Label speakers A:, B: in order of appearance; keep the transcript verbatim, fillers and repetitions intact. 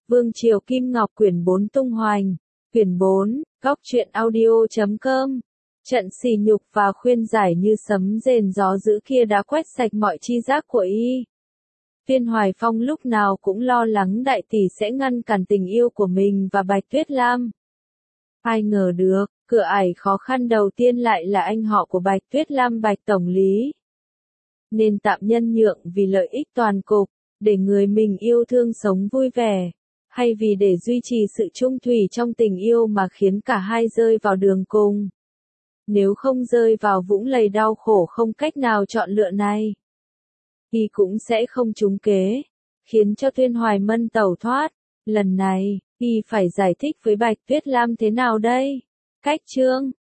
A: Vương Triều Kim Ngọc quyển bốn tung hoành. Quyển bốn, góc truyện audio chấm com. Trận sỉ nhục và khuyên giải như sấm rền gió dữ kia đã quét sạch mọi tri giác của y. Viên Hoài Phong lúc nào cũng lo lắng đại tỷ sẽ ngăn cản tình yêu của mình và Bạch Tuyết Lam. Ai ngờ được, cửa ải khó khăn đầu tiên lại là anh họ của Bạch Tuyết Lam, Bạch Tổng Lý. Nên tạm nhân nhượng vì lợi ích toàn cục, để người mình yêu thương sống vui vẻ, hay vì để duy trì sự trung thủy trong tình yêu mà khiến cả hai rơi vào đường cùng. Nếu không rơi vào vũng lầy đau khổ không cách nào chọn lựa này, y cũng sẽ không trúng kế, khiến cho Thuyên Hoài Mân tẩu thoát. Lần này, y phải giải thích với Bạch Tuyết Lam thế nào đây? Cách chương